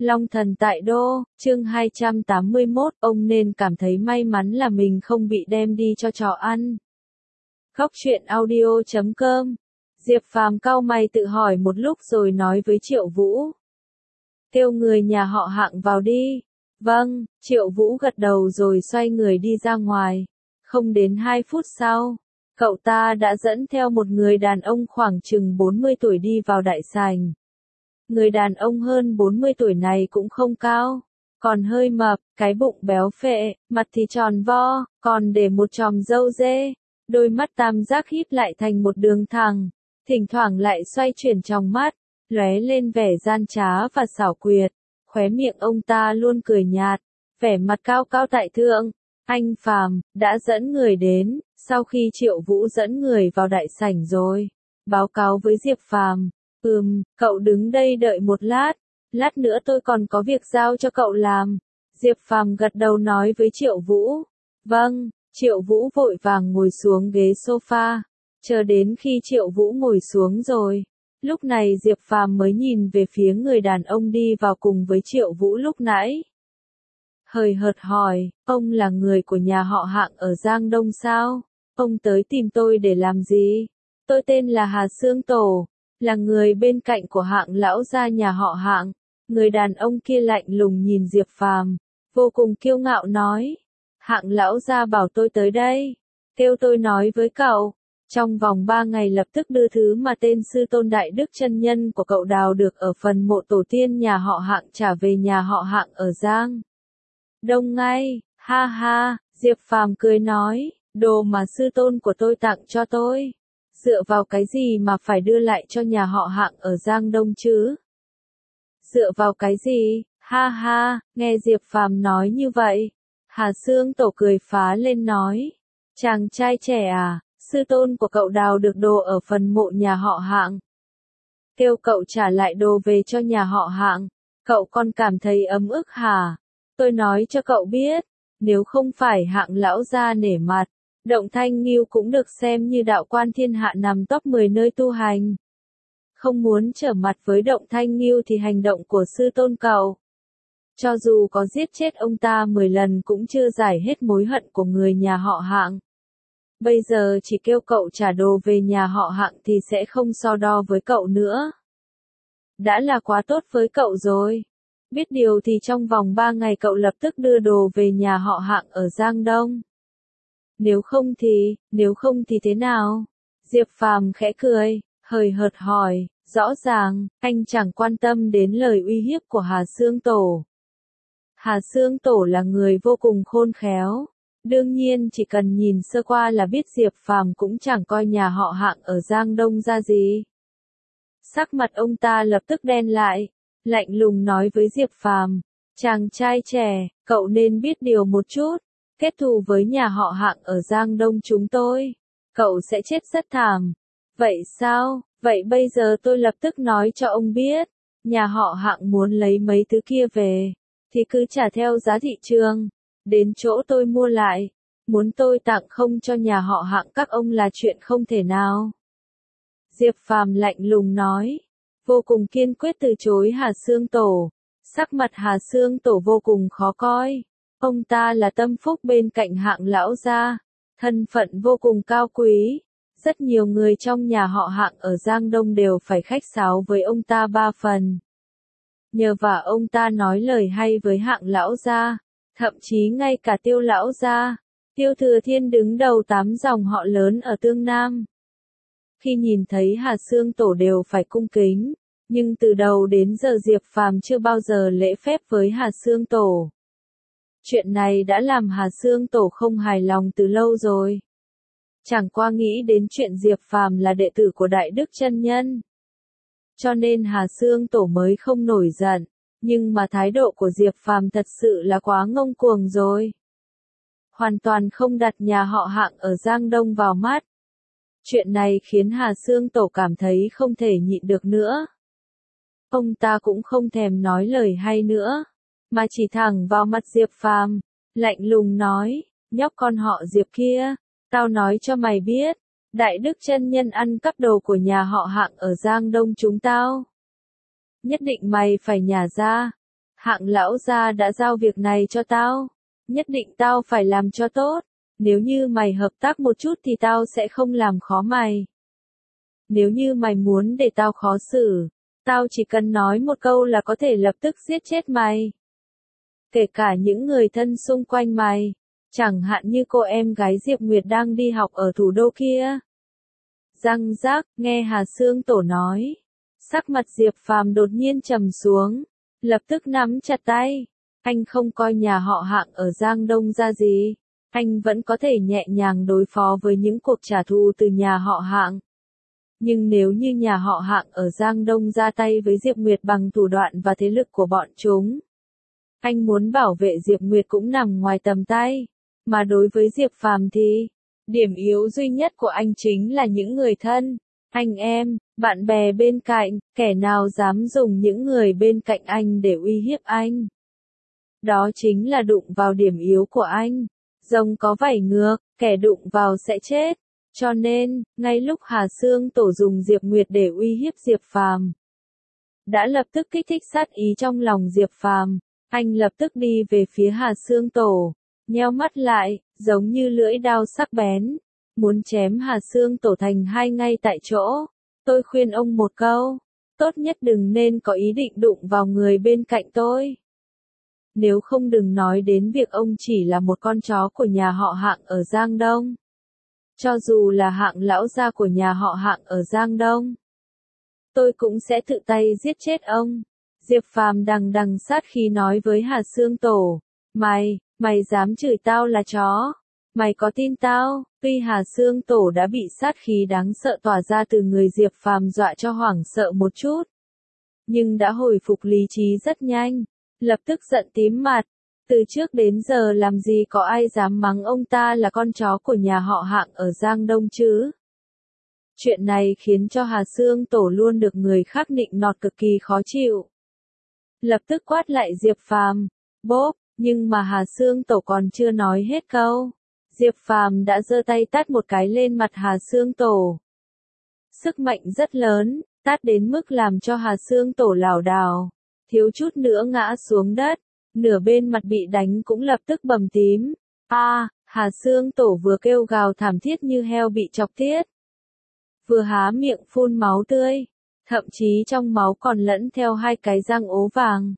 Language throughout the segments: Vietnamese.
Long thần tại đô, chương 281, ông nên cảm thấy may mắn là mình không bị đem đi cho chó ăn. Góc truyện audio.com. Diệp Phàm cau mày tự hỏi một lúc rồi nói với Triệu Vũ. Kêu người nhà họ Hạng vào đi. Vâng, Triệu Vũ gật đầu rồi xoay người đi ra ngoài. Không đến 2 phút sau, cậu ta đã dẫn theo một người đàn ông khoảng chừng 40 tuổi đi vào đại sảnh. Người đàn ông hơn 40 tuổi này cũng không cao, còn hơi mập, cái bụng béo phệ, mặt thì tròn vo, còn để một chòm râu dê, đôi mắt tam giác híp lại thành một đường thẳng, thỉnh thoảng lại xoay chuyển trong mắt, lóe lên vẻ gian trá và xảo quyệt, khóe miệng ông ta luôn cười nhạt, vẻ mặt cao cao tại thượng. Anh Phàm đã dẫn người đến, sau khi Triệu Vũ dẫn người vào đại sảnh rồi, báo cáo với Diệp Phàm. Cậu đứng đây đợi một lát nữa tôi còn có việc giao cho cậu làm. Diệp Phàm gật đầu nói với Triệu Vũ. Vâng, Triệu Vũ vội vàng ngồi xuống ghế sofa, chờ đến khi Triệu Vũ ngồi xuống rồi. Lúc này Diệp Phàm mới nhìn về phía người đàn ông đi vào cùng với Triệu Vũ lúc nãy. Hời hợt hỏi, ông là người của nhà họ Hạng ở Giang Đông sao? Ông tới tìm tôi để làm gì? Tôi tên là Hà Xương Tổ, là người bên cạnh của Hạng lão gia nhà họ Hạng. Người đàn ông kia lạnh lùng nhìn Diệp Phàm, vô cùng kiêu ngạo nói. Hạng lão gia bảo tôi tới đây, kêu tôi nói với cậu, trong vòng 3 ngày lập tức đưa thứ mà tên sư tôn đại đức chân nhân của cậu đào được ở phần mộ tổ tiên nhà họ Hạng trả về nhà họ Hạng ở Giang Đông ngay. Ha ha, Diệp Phàm cười nói, đồ mà sư tôn của tôi tặng cho tôi, dựa vào cái gì mà phải đưa lại cho nhà họ Hạng ở Giang Đông chứ? Dựa vào cái gì? Ha ha, nghe Diệp Phàm nói như vậy, Hà Xương Tổ cười phá lên nói, chàng trai trẻ à, sư tôn của cậu đào được đồ ở phần mộ nhà họ Hạng, kêu cậu trả lại đồ về cho nhà họ Hạng, cậu còn cảm thấy ấm ức hả? Tôi nói cho cậu biết, nếu không phải Hạng lão gia nể mặt, Động Thanh Ngưu cũng được xem như đạo quan thiên hạ nằm top 10 nơi tu hành. Không muốn trở mặt với Động Thanh Ngưu thì hành động của sư tôn cậu, cho dù có giết chết ông ta 10 lần cũng chưa giải hết mối hận của người nhà họ Hạng. Bây giờ chỉ kêu cậu trả đồ về nhà họ Hạng thì sẽ không so đo với cậu nữa. Đã là quá tốt với cậu rồi. Biết điều thì trong vòng 3 ngày cậu lập tức đưa đồ về nhà họ Hạng ở Giang Đông. Nếu không thì thế nào? Diệp Phàm khẽ cười, hời hợt hỏi, rõ ràng, anh chẳng quan tâm đến lời uy hiếp của Hà Xương Tổ. Hà Xương Tổ là người vô cùng khôn khéo. Đương nhiên chỉ cần nhìn sơ qua là biết Diệp Phàm cũng chẳng coi nhà họ Hạng ở Giang Đông ra gì. Sắc mặt ông ta lập tức đen lại, lạnh lùng nói với Diệp Phàm, chàng trai trẻ, cậu nên biết điều một chút. Kết thù với nhà họ Hạng ở Giang Đông chúng tôi, cậu sẽ chết rất thảm. Vậy sao? Vậy bây giờ tôi lập tức nói cho ông biết, nhà họ Hạng muốn lấy mấy thứ kia về, thì cứ trả theo giá thị trường, đến chỗ tôi mua lại, muốn tôi tặng không cho nhà họ Hạng các ông là chuyện không thể nào. Diệp Phàm lạnh lùng nói, vô cùng kiên quyết từ chối Hà Xương Tổ. Sắc mặt Hà Xương Tổ vô cùng khó coi. Ông ta là tâm phúc bên cạnh Hạng lão gia, thân phận vô cùng cao quý. Rất nhiều người trong nhà họ Hạng ở Giang Đông đều phải khách sáo với ông ta 3 phần. Nhờ vả ông ta nói lời hay với Hạng lão gia, thậm chí ngay cả Tiêu lão gia, Tiêu Thừa Thiên đứng đầu 8 dòng họ lớn ở Tương Nam. Khi nhìn thấy Hà Xương Tổ đều phải cung kính, nhưng từ đầu đến giờ Diệp Phàm chưa bao giờ lễ phép với Hà Xương Tổ. Chuyện này đã làm Hà Xương Tổ không hài lòng từ lâu rồi. Chẳng qua nghĩ đến chuyện Diệp Phàm là đệ tử của Đại Đức chân nhân, cho nên Hà Xương Tổ mới không nổi giận, nhưng mà thái độ của Diệp Phàm thật sự là quá ngông cuồng rồi. Hoàn toàn không đặt nhà họ Hạng ở Giang Đông vào mắt. Chuyện này khiến Hà Xương Tổ cảm thấy không thể nhịn được nữa. Ông ta cũng không thèm nói lời hay nữa, mà chỉ thẳng vào mặt Diệp Phàm, lạnh lùng nói, nhóc con họ Diệp kia, tao nói cho mày biết, Đại Đức chân nhân ăn cắp đồ của nhà họ Hạng ở Giang Đông chúng tao. Nhất định mày phải nhả ra. Hạng lão gia đã giao việc này cho tao, nhất định tao phải làm cho tốt, nếu như mày hợp tác một chút thì tao sẽ không làm khó mày. Nếu như mày muốn để tao khó xử, tao chỉ cần nói một câu là có thể lập tức giết chết mày. Kể cả những người thân xung quanh mày, chẳng hạn như cô em gái Diệp Nguyệt đang đi học ở thủ đô kia. Răng rác, nghe Hà Xương Tổ nói. Sắc mặt Diệp Phàm đột nhiên trầm xuống, lập tức nắm chặt tay. Anh không coi nhà họ Hạng ở Giang Đông ra gì, anh vẫn có thể nhẹ nhàng đối phó với những cuộc trả thù từ nhà họ Hạng. Nhưng nếu như nhà họ Hạng ở Giang Đông ra tay với Diệp Nguyệt bằng thủ đoạn và thế lực của bọn chúng, anh muốn bảo vệ Diệp Nguyệt cũng nằm ngoài tầm tay. Mà đối với Diệp Phàm thì, điểm yếu duy nhất của anh chính là những người thân, anh em, bạn bè bên cạnh, kẻ nào dám dùng những người bên cạnh anh để uy hiếp anh. Đó chính là đụng vào điểm yếu của anh. Rồng có vảy ngược, kẻ đụng vào sẽ chết. Cho nên, ngay lúc Hà Xương Tổ dùng Diệp Nguyệt để uy hiếp Diệp Phàm, đã lập tức kích thích sát ý trong lòng Diệp Phàm, anh lập tức đi về phía Hà Xương Tổ, nheo mắt lại, giống như lưỡi dao sắc bén, muốn chém Hà Xương Tổ thành hai ngay tại chỗ. Tôi khuyên ông một câu, tốt nhất đừng nên có ý định đụng vào người bên cạnh tôi. Nếu không đừng nói đến việc ông chỉ là một con chó của nhà họ Hạng ở Giang Đông. Cho dù là Hạng lão gia của nhà họ Hạng ở Giang Đông, tôi cũng sẽ tự tay giết chết ông. Diệp Phàm đằng đằng sát khí nói với Hà Xương Tổ, mày dám chửi tao là chó, mày có tin tao? Tuy Hà Xương Tổ đã bị sát khí đáng sợ tỏa ra từ người Diệp Phàm dọa cho hoảng sợ một chút, nhưng đã hồi phục lý trí rất nhanh, lập tức giận tím mặt. Từ trước đến giờ làm gì có ai dám mắng ông ta là con chó của nhà họ Hạng ở Giang Đông chứ? Chuyện này khiến cho Hà Xương Tổ luôn được người khác nịnh nọt cực kỳ khó chịu. Lập tức quát lại Diệp Phàm, bốp, nhưng mà Hà Xương Tổ còn chưa nói hết câu. Diệp Phàm đã giơ tay tát một cái lên mặt Hà Xương Tổ. Sức mạnh rất lớn, tát đến mức làm cho Hà Xương Tổ lảo đảo, thiếu chút nữa ngã xuống đất, nửa bên mặt bị đánh cũng lập tức bầm tím. Hà Xương Tổ vừa kêu gào thảm thiết như heo bị chọc tiết, vừa há miệng phun máu tươi, thậm chí trong máu còn lẫn theo hai cái răng ố vàng.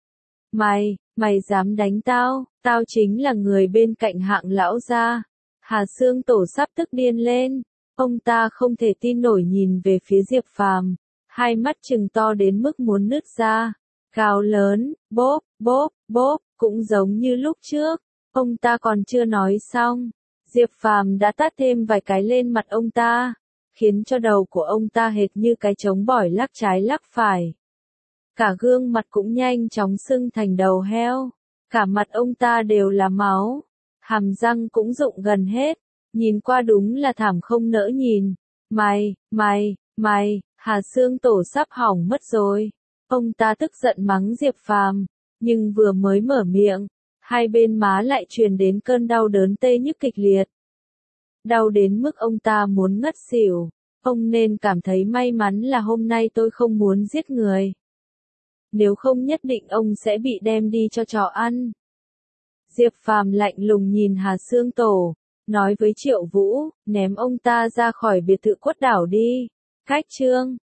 Mày dám đánh tao, tao chính là người bên cạnh Hạng lão gia. Hà Xương Tổ sắp tức điên lên, ông ta không thể tin nổi nhìn về phía Diệp Phàm, hai mắt trừng to đến mức muốn nứt ra, gào lớn, bốp, bốp, bốp, cũng giống như lúc trước. Ông ta còn chưa nói xong, Diệp Phàm đã tát thêm vài cái lên mặt ông ta, khiến cho đầu của ông ta hệt như cái trống bỏi lắc trái lắc phải. Cả gương mặt cũng nhanh chóng sưng thành đầu heo, cả mặt ông ta đều là máu, hàm răng cũng rụng gần hết, nhìn qua đúng là thảm không nỡ nhìn. Mày, Hà Xương Tổ sắp hỏng mất rồi. Ông ta tức giận mắng Diệp Phàm, nhưng vừa mới mở miệng, hai bên má lại truyền đến cơn đau đớn tê nhức kịch liệt. Đau đến mức ông ta muốn ngất xỉu, ông nên cảm thấy may mắn là hôm nay tôi không muốn giết người. Nếu không nhất định ông sẽ bị đem đi cho chó ăn. Diệp Phàm lạnh lùng nhìn Hà Xương Tổ, nói với Triệu Vũ, ném ông ta ra khỏi biệt thự Quất Đảo đi. Cách chương